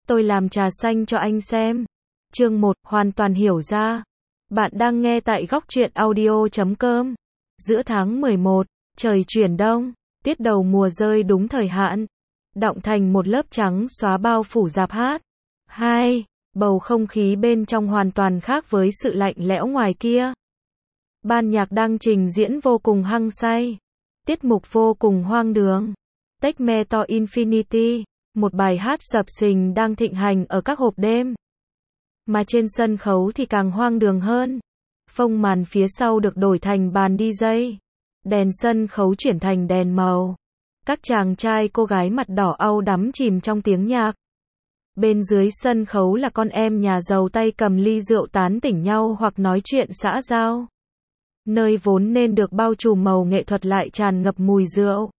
Tôi làm trà xanh cho anh xem. Chương 1, hoàn toàn hiểu ra. Bạn đang nghe tại góc truyện audio.com. Giữa tháng 11, trời chuyển đông, tuyết đầu mùa rơi đúng thời hạn, đọng thành một lớp trắng xóa bao phủ rạp hát. 2. Bầu không khí bên trong hoàn toàn khác với sự lạnh lẽo ngoài kia. Ban nhạc đang trình diễn vô cùng hăng say. Tiết mục vô cùng hoang đường. Take Me to Infinity, một bài hát sập sình đang thịnh hành ở các hộp đêm. Mà trên sân khấu thì càng hoang đường hơn. Phông màn phía sau được đổi thành bàn DJ. Đèn sân khấu chuyển thành đèn màu. Các chàng trai cô gái mặt đỏ au đắm chìm trong tiếng nhạc. Bên dưới sân khấu là con em nhà giàu tay cầm ly rượu tán tỉnh nhau hoặc nói chuyện xã giao. Nơi vốn nên được bao trùm màu nghệ thuật lại tràn ngập mùi rượu.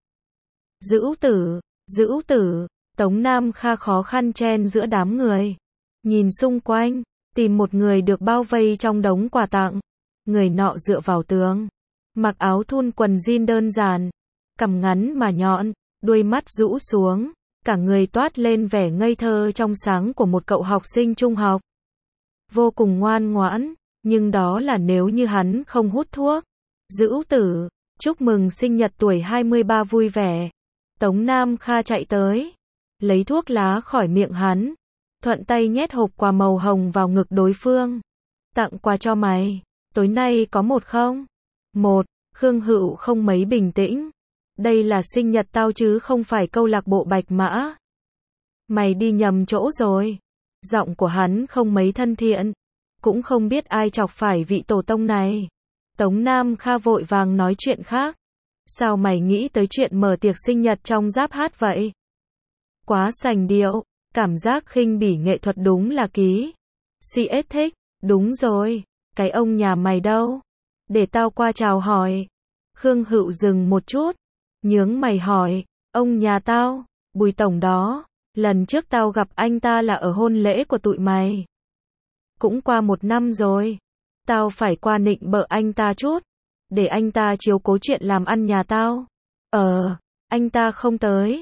Dữ tử, Tống Nam Kha khó khăn chen giữa đám người. Nhìn xung quanh, tìm một người được bao vây trong đống quà tặng. Người nọ dựa vào tường, mặc áo thun quần jean đơn giản, cằm ngắn mà nhọn, đuôi mắt rũ xuống, cả người toát lên vẻ ngây thơ trong sáng của một cậu học sinh trung học. Vô cùng ngoan ngoãn, nhưng đó là nếu như hắn không hút thuốc. Dữ tử, chúc mừng sinh nhật tuổi 23 vui vẻ. Tống Nam Kha chạy tới, lấy thuốc lá khỏi miệng hắn, thuận tay nhét hộp quà màu hồng vào ngực đối phương. Tặng quà cho mày, tối nay có một không? Một, Khương Hựu không mấy bình tĩnh. Đây là sinh nhật tao chứ không phải câu lạc bộ Bạch Mã. Mày đi nhầm chỗ rồi. Giọng của hắn không mấy thân thiện. Cũng không biết ai chọc phải vị tổ tông này. Tống Nam Kha vội vàng nói chuyện khác. Sao mày nghĩ tới chuyện mở tiệc sinh nhật trong giáp hát vậy? Quá sành điệu, cảm giác khinh bỉ nghệ thuật đúng là ký. CS thích, đúng rồi, cái ông nhà mày đâu? Để tao qua chào hỏi. Khương Hựu dừng một chút, nhướng mày hỏi, ông nhà tao, Bùi tổng đó, lần trước tao gặp anh ta là ở hôn lễ của tụi mày. Cũng qua 1 năm rồi, tao phải qua nịnh bợ anh ta chút, để anh ta chiếu cố chuyện làm ăn nhà tao. Anh ta không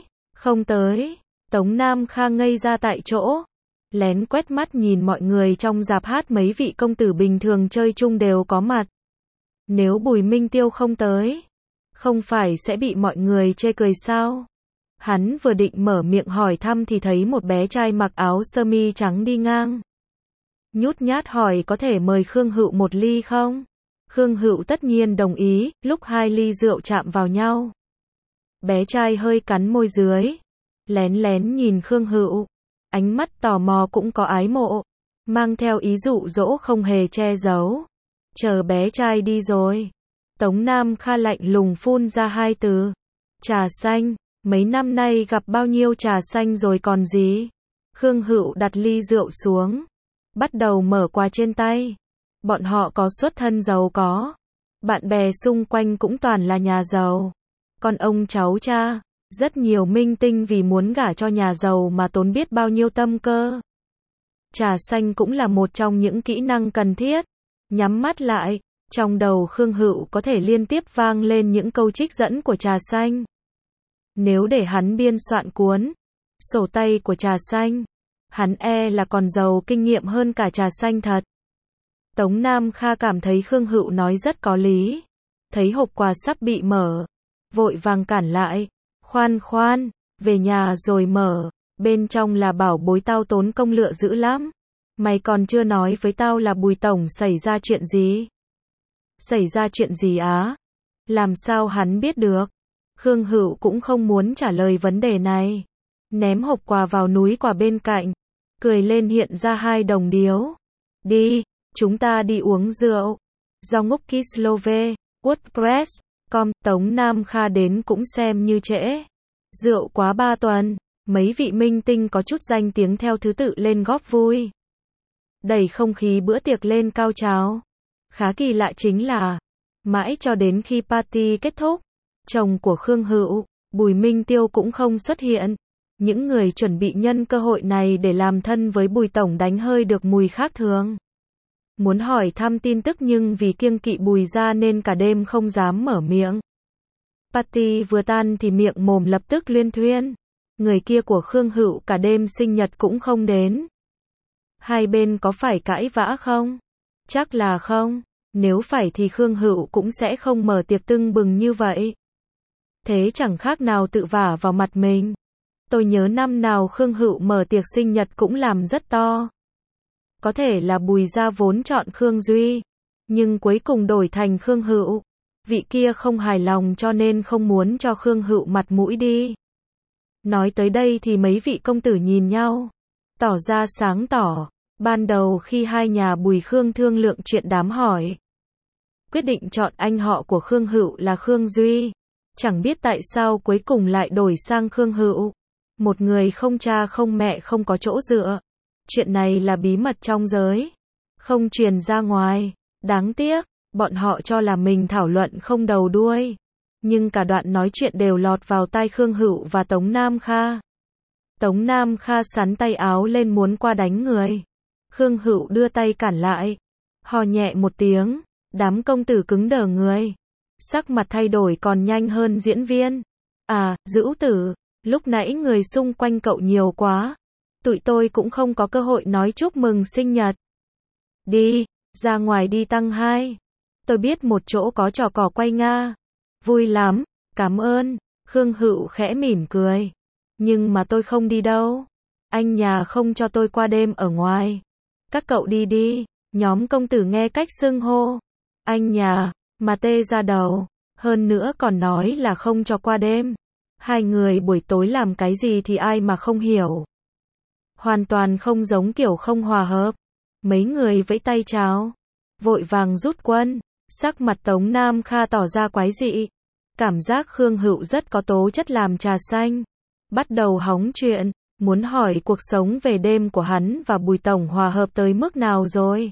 tới. Tống Nam Kha ngây ra tại chỗ, lén quét mắt nhìn mọi người trong rạp hát, mấy vị công tử bình thường chơi chung đều có mặt. Nếu Bùi Minh Tiêu không tới, không phải sẽ bị mọi người chê cười sao? Hắn vừa định mở miệng hỏi thăm thì thấy một bé trai mặc áo sơ mi trắng đi ngang. Nhút nhát hỏi có thể mời Khương Hựu một ly không? Khương Hựu tất nhiên đồng ý, lúc 2 ly rượu chạm vào nhau. Bé trai hơi cắn môi dưới, lén lén nhìn Khương Hựu, ánh mắt tò mò cũng có ái mộ, mang theo ý dụ dỗ không hề che giấu. Chờ bé trai đi rồi, Tống Nam Kha lạnh lùng phun ra 2 từ. Trà xanh, mấy năm nay gặp bao nhiêu trà xanh rồi còn gì? Khương Hựu đặt ly rượu xuống, bắt đầu mở quà trên tay. Bọn họ có xuất thân giàu có, bạn bè xung quanh cũng toàn là nhà giàu. Con ông cháu cha, rất nhiều minh tinh vì muốn gả cho nhà giàu mà tốn biết bao nhiêu tâm cơ. Trà xanh cũng là một trong những kỹ năng cần thiết. Nhắm mắt lại, trong đầu Khương Hựu có thể liên tiếp vang lên những câu trích dẫn của trà xanh. Nếu để hắn biên soạn cuốn sổ tay của trà xanh, hắn là còn giàu kinh nghiệm hơn cả trà xanh thật. Tống Nam Kha cảm thấy Khương Hựu nói rất có lý. Thấy hộp quà sắp bị mở, vội vàng cản lại. Khoan, về nhà rồi mở, bên trong là bảo bối tao tốn công lựa dữ lắm. Mày còn chưa nói với tao là Bùi tổng xảy ra chuyện gì? Xảy ra chuyện gì á? Làm sao hắn biết được? Khương Hựu cũng không muốn trả lời vấn đề này. Ném hộp quà vào núi quà bên cạnh, cười lên hiện ra 2 đồng điếu. Đi, chúng ta đi uống rượu. Do ngốc Kislove, WordPress.com, Tống Nam Kha đến cũng xem như trễ. Rượu quá 3 tuần, mấy vị minh tinh có chút danh tiếng theo thứ tự lên góp vui. Đẩy không khí bữa tiệc lên cao trào. Khá kỳ lạ chính là, mãi cho đến khi party kết thúc, chồng của Khương Hựu, Bùi Minh Tiêu cũng không xuất hiện. Những người chuẩn bị nhân cơ hội này để làm thân với Bùi tổng đánh hơi được mùi khác thường. Muốn hỏi thăm tin tức nhưng vì kiêng kỵ Bùi ra nên cả đêm không dám mở miệng. Party vừa tan thì miệng mồm lập tức luyên thuyên. Người kia của Khương Hữu cả đêm sinh nhật cũng không đến. Hai bên có phải cãi vã không? Chắc là không. Nếu phải thì Khương Hữu cũng sẽ không mở tiệc tưng bừng như vậy. Thế chẳng khác nào tự vả vào mặt mình. Tôi nhớ năm nào Khương Hữu mở tiệc sinh nhật cũng làm rất to. Có thể là Bùi gia vốn chọn Khương Duy, nhưng cuối cùng đổi thành Khương Hữu. Vị kia không hài lòng cho nên không muốn cho Khương Hữu mặt mũi đi. Nói tới đây thì mấy vị công tử nhìn nhau, tỏ ra sáng tỏ. Ban đầu khi hai nhà Bùi Khương thương lượng chuyện đám hỏi, quyết định chọn anh họ của Khương Hữu là Khương Duy. Chẳng biết tại sao cuối cùng lại đổi sang Khương Hữu. Một người không cha không mẹ không có chỗ dựa. Chuyện này là bí mật trong giới, không truyền ra ngoài. Đáng tiếc, bọn họ cho là mình thảo luận không đầu đuôi. Nhưng cả đoạn nói chuyện đều lọt vào tai Khương Hữu và Tống Nam Kha. Tống Nam Kha xắn tay áo lên muốn qua đánh người. Khương Hữu đưa tay cản lại. Hò nhẹ một tiếng, đám công tử cứng đờ người. Sắc mặt thay đổi còn nhanh hơn diễn viên. À, Dữu tử, lúc nãy người xung quanh cậu nhiều quá. Tụi tôi cũng không có cơ hội nói chúc mừng sinh nhật. Đi, ra ngoài đi tăng 2. Tôi biết một chỗ có trò cỏ quay Nga. Vui lắm, cảm ơn. Khương Hữu khẽ mỉm cười. Nhưng mà tôi không đi đâu. Anh nhà không cho tôi qua đêm ở ngoài. Các cậu đi đi. Nhóm công tử nghe cách xưng hô anh nhà mà tê ra đầu. Hơn nữa còn nói là không cho qua đêm. Hai người buổi tối làm cái gì thì ai mà không hiểu. Hoàn toàn không giống kiểu không hòa hợp. Mấy người vẫy tay chào, vội vàng rút quân. Sắc mặt Tống Nam Kha tỏ ra quái dị. Cảm giác Khương Hữu rất có tố chất làm trà xanh. Bắt đầu hóng chuyện, muốn hỏi cuộc sống về đêm của hắn và Bùi tổng hòa hợp tới mức nào rồi.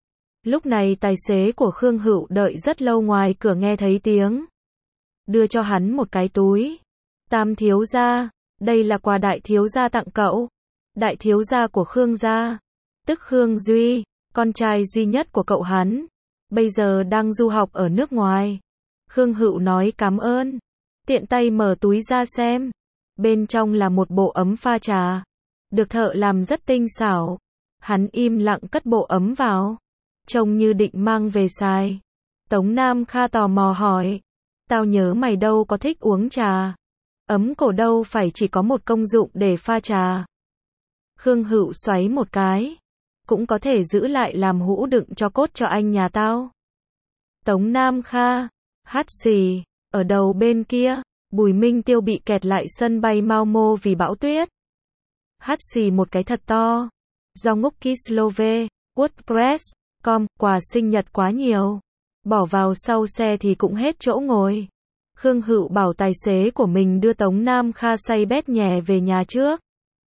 Lúc này tài xế của Khương Hữu đợi rất lâu ngoài cửa nghe thấy tiếng. Đưa cho hắn một cái túi. Tam thiếu gia, đây là quà đại thiếu gia tặng cậu. Đại thiếu gia của Khương gia, tức Khương Duy, con trai duy nhất của cậu hắn, bây giờ đang du học ở nước ngoài. Khương Hữu nói cảm ơn, tiện tay mở túi ra xem. Bên trong là một bộ ấm pha trà, được thợ làm rất tinh xảo. Hắn im lặng cất bộ ấm vào, trông như định mang về xài. Tống Nam Kha tò mò hỏi, tao nhớ mày đâu có thích uống trà. Ấm cổ đâu phải chỉ có một công dụng để pha trà. Khương Hữu xoáy một cái, cũng có thể giữ lại làm hũ đựng cho cốt cho anh nhà tao. Tống Nam Kha, hắt xì, ở đầu bên kia, Bùi Minh Tiêu bị kẹt lại sân bay Malmö vì bão tuyết. Hắt xì một cái thật to. Do ngốc Kislove, WordPress.com, quà sinh nhật quá nhiều. Bỏ vào sau xe thì cũng hết chỗ ngồi. Khương Hữu bảo tài xế của mình đưa Tống Nam Kha say bét nhẹ về nhà trước.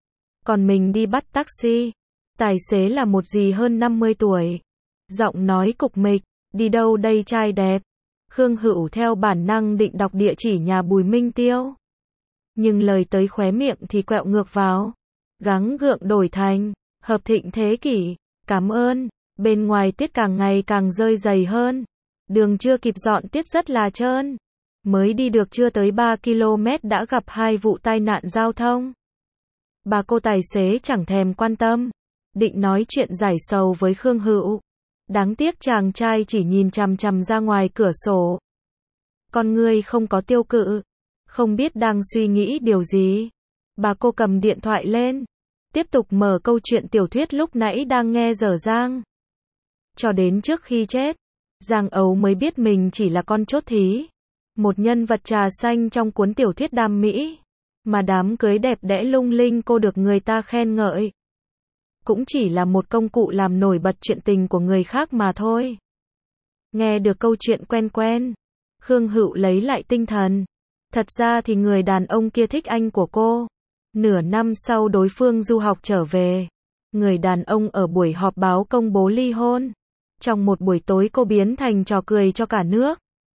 Còn mình đi bắt taxi. Tài xế là một dì hơn 50 tuổi. Giọng nói cục mịch, đi đâu đây trai đẹp. Khương Hữu theo bản năng định đọc địa chỉ nhà Bùi Minh Tiêu. Nhưng lời tới khóe miệng thì quẹo ngược vào. Gắng gượng đổi thành, hợp thịnh thế kỷ, cảm ơn. Bên ngoài tuyết càng ngày càng rơi dày hơn. Đường chưa kịp dọn tuyết rất là trơn. Mới đi được chưa tới 3 km đã gặp 2 vụ tai nạn giao thông. Bà cô tài xế chẳng thèm quan tâm. Định nói chuyện giải sầu với Khương Hữu. Đáng tiếc chàng trai chỉ nhìn chằm chằm ra ngoài cửa sổ. Con ngươi không có tiêu cự. Không biết đang suy nghĩ điều gì. Bà cô cầm điện thoại lên. Tiếp tục mở câu chuyện tiểu thuyết lúc nãy đang nghe dở dang. Cho đến trước khi chết, Giang Ấu mới biết mình chỉ là con chốt thí. Một nhân vật trà xanh trong cuốn tiểu thuyết đam mỹ. Mà đám cưới đẹp đẽ lung linh cô được người ta khen ngợi. Cũng chỉ là một công cụ làm nổi bật chuyện tình của người khác mà thôi. Nghe được câu chuyện quen quen, Khương Hữu lấy lại tinh thần. Thật ra thì người đàn ông kia thích anh của cô. Nửa năm sau đối phương du học trở về. Người đàn ông ở buổi họp báo công bố ly hôn. Trong một buổi tối cô biến thành trò cười cho cả nước.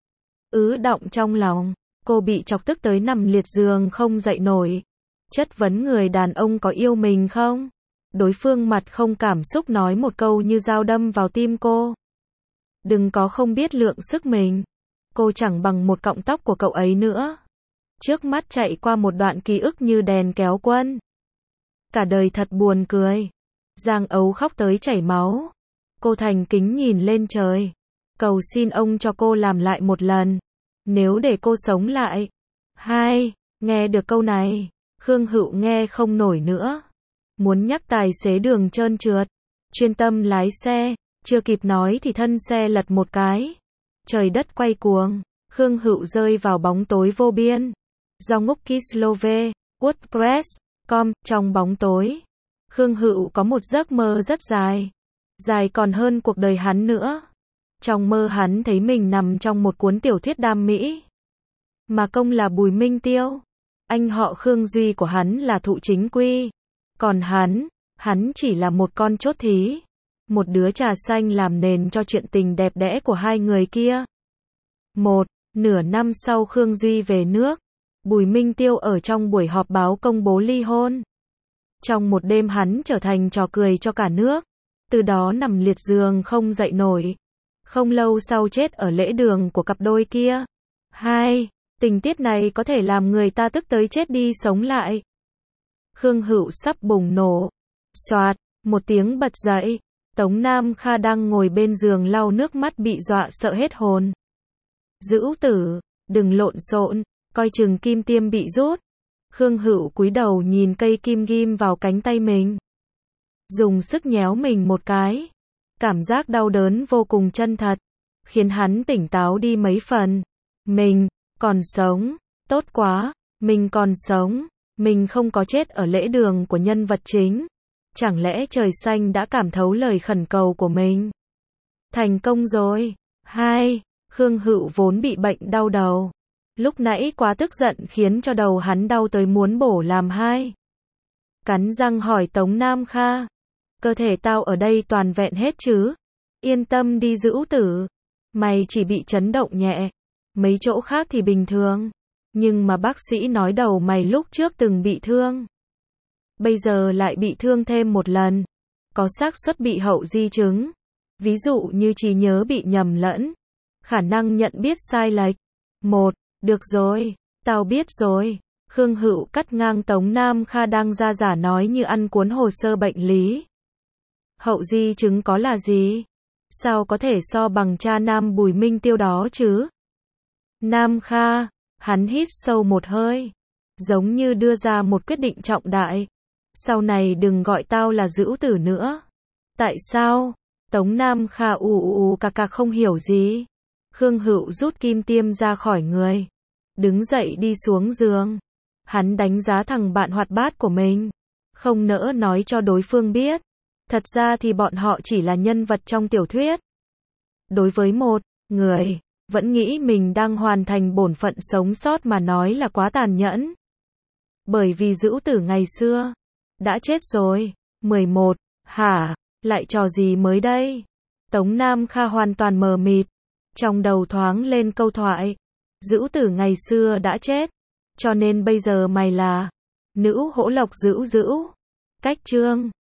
Ứ động trong lòng, cô bị chọc tức tới nằm liệt giường không dậy nổi. Chất vấn người đàn ông có yêu mình không? Đối phương mặt không cảm xúc nói một câu như dao đâm vào tim cô. Đừng có không biết lượng sức mình. Cô chẳng bằng một cọng tóc của cậu ấy nữa. Trước mắt chạy qua một đoạn ký ức như đèn kéo quân. Cả đời thật buồn cười. Giang Ấu khóc tới chảy máu. Cô thành kính nhìn lên trời. Cầu xin ông cho cô làm lại một lần. Nếu để cô sống lại. Nghe được câu này, Khương Hựu nghe không nổi nữa. Muốn nhắc tài xế đường trơn trượt. Chuyên tâm lái xe. Chưa kịp nói thì thân xe lật một cái. Trời đất quay cuồng. Khương Hựu rơi vào bóng tối vô biên. Do ngốc Kislove, WordPress.com, trong bóng tối. Khương Hựu có một giấc mơ rất dài. Dài còn hơn cuộc đời hắn nữa. Trong mơ hắn thấy mình nằm trong một cuốn tiểu thuyết đam mỹ. Mà công là Bùi Minh Tiêu. Anh họ Khương Duy của hắn là Thụ Chính Quy. Còn hắn chỉ là một con chốt thí. Một đứa trà xanh làm nền cho chuyện tình đẹp đẽ của hai người kia. Nửa năm sau Khương Duy về nước. Bùi Minh Tiêu ở trong buổi họp báo công bố ly hôn. Trong một đêm hắn trở thành trò cười cho cả nước. Từ đó nằm liệt giường không dậy nổi. Không lâu sau chết ở lễ đường của cặp đôi kia. Tình tiết này có thể làm người ta tức tới chết đi sống lại. Khương Hựu sắp bùng nổ. Xoạt, một tiếng bật dậy. Tống Nam Kha đang ngồi bên giường lau nước mắt bị dọa sợ hết hồn. Dữu tử, đừng lộn xộn, coi chừng kim tiêm bị rút. Khương Hựu cúi đầu nhìn cây kim ghim vào cánh tay mình. Dùng sức nhéo mình một cái. Cảm giác đau đớn vô cùng chân thật, khiến hắn tỉnh táo đi mấy phần. Mình còn sống, tốt quá, mình còn sống, mình không có chết ở lễ đường của nhân vật chính. Chẳng lẽ trời xanh đã cảm thấu lời khẩn cầu của mình? Thành công rồi. Khương Hựu vốn bị bệnh đau đầu. Lúc nãy quá tức giận khiến cho đầu hắn đau tới muốn bổ làm hai. Cắn răng hỏi Tống Nam Kha. Cơ thể tao ở đây toàn vẹn hết chứ? Yên tâm đi Dữu tử. Mày chỉ bị chấn động nhẹ. Mấy chỗ khác thì bình thường. Nhưng mà bác sĩ nói đầu mày lúc trước từng bị thương. Bây giờ lại bị thương thêm một lần. Có xác suất bị hậu di chứng. Ví dụ như trí nhớ bị nhầm lẫn. Khả năng nhận biết sai lệch. Được rồi, tao biết rồi. Khương Hựu cắt ngang Tống Nam Kha đang ra giả nói như ăn cuốn hồ sơ bệnh lý. Hậu di chứng có là gì? Sao có thể so bằng cha nam Bùi Minh Tiêu đó chứ? Nam Kha, hắn hít sâu một hơi. Giống như đưa ra một quyết định trọng đại. Sau này đừng gọi tao là Dữu tử nữa. Tại sao? Tống Nam Kha cà không hiểu gì. Khương Hựu rút kim tiêm ra khỏi người. Đứng dậy đi xuống giường. Hắn đánh giá thằng bạn hoạt bát của mình. Không nỡ nói cho đối phương biết. Thật ra thì bọn họ chỉ là nhân vật trong tiểu thuyết. Đối với một người vẫn nghĩ mình đang hoàn thành bổn phận sống sót mà nói là quá tàn nhẫn. Bởi vì Dữu tử ngày xưa đã chết rồi. 11. Hả? Lại trò gì mới đây? Tống Nam Kha hoàn toàn mờ mịt. Trong đầu thoáng lên câu thoại. Dữu tử ngày xưa đã chết. Cho nên bây giờ mày là nữ hổ lộc Dữu. Cách chương